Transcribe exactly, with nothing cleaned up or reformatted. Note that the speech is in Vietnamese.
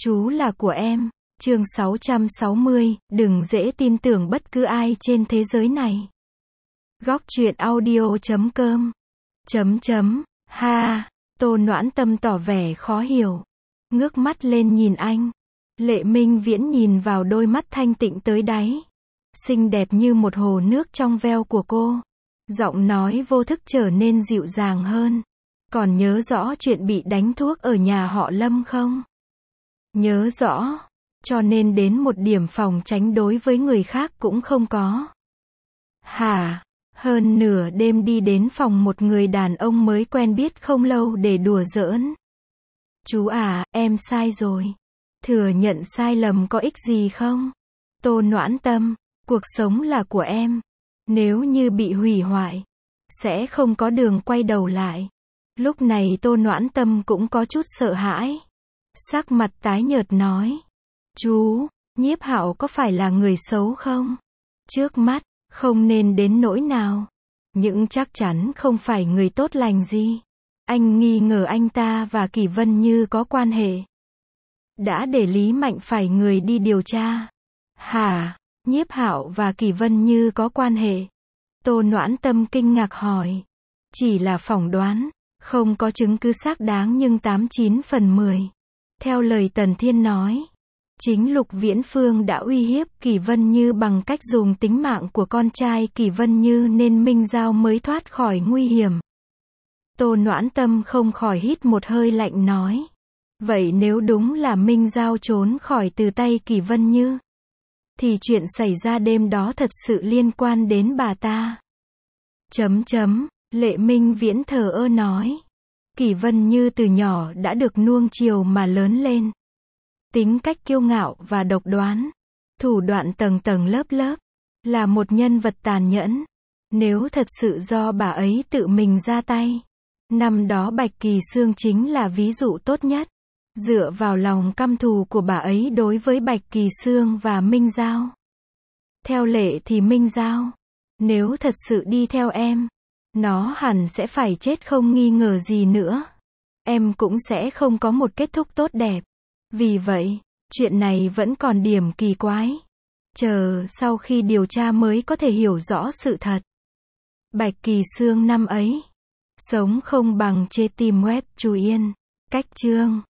Chú là của em. Chương sáu trăm sáu mươi, đừng dễ tin tưởng bất cứ ai trên thế giới này. Góc truyện audio chấm com. Chấm chấm, ha, Tô Noãn Tâm tỏ vẻ khó hiểu. Ngước mắt lên nhìn anh. Lệ Minh Viễn nhìn vào đôi mắt thanh tịnh tới đáy. Xinh đẹp như một hồ nước trong veo của cô. Giọng nói vô thức trở nên dịu dàng hơn. Còn nhớ rõ chuyện bị đánh thuốc ở nhà họ Lâm không? Nhớ rõ. Cho nên đến một điểm phòng tránh đối với người khác cũng không có. Hả? Hơn nửa đêm đi đến phòng một người đàn ông mới quen biết không lâu để đùa giỡn. Chú à, em sai rồi. Thừa nhận sai lầm có ích gì không? Tô Noãn Tâm, cuộc sống là của em. Nếu như bị hủy hoại, sẽ không có đường quay đầu lại. Lúc này Tô Noãn Tâm cũng có chút sợ hãi. Sắc mặt tái nhợt nói. Chú, Nhiếp Hạo có phải là người xấu không? Trước mắt, không nên đến nỗi nào. Nhưng chắc chắn không phải người tốt lành gì. Anh nghi ngờ anh ta và Kỷ Vân Như có quan hệ. Đã để Lý Mạnh phải người đi điều tra. Hả? Nhiếp Hạo và Kỷ Vân Như có quan hệ? Tô Noãn Tâm kinh ngạc hỏi. Chỉ là phỏng đoán, không có chứng cứ xác đáng nhưng tám chín phần mười. Theo lời Tần Thiên nói, chính Lục Viễn Phương đã uy hiếp Kỷ Vân Như bằng cách dùng tính mạng của con trai Kỷ Vân Như nên Minh Giao mới thoát khỏi nguy hiểm. Tô Noãn Tâm không khỏi hít một hơi lạnh nói. Vậy nếu đúng là Minh Giao trốn khỏi từ tay Kỷ Vân Như, thì chuyện xảy ra đêm đó thật sự liên quan đến bà ta. Chấm chấm, Lệ Minh Viễn thờ ơ nói. Kỷ Vân Như từ nhỏ đã được nuông chiều mà lớn lên. Tính cách kiêu ngạo và độc đoán. Thủ đoạn tầng tầng lớp lớp. Là một nhân vật tàn nhẫn. Nếu thật sự do bà ấy tự mình ra tay. Năm đó Bạch Kỳ Sương chính là ví dụ tốt nhất. Dựa vào lòng căm thù của bà ấy đối với Bạch Kỳ Sương và Minh Giao. Theo lệ thì Minh Giao, nếu thật sự đi theo em, nó hẳn sẽ phải chết không nghi ngờ gì nữa. Em cũng sẽ không có một kết thúc tốt đẹp. Vì vậy, chuyện này vẫn còn điểm kỳ quái. Chờ sau khi điều tra mới có thể hiểu rõ sự thật. Bạch Kỳ Sương năm ấy, sống không bằng chê tìm web Chú Yên. Cách chương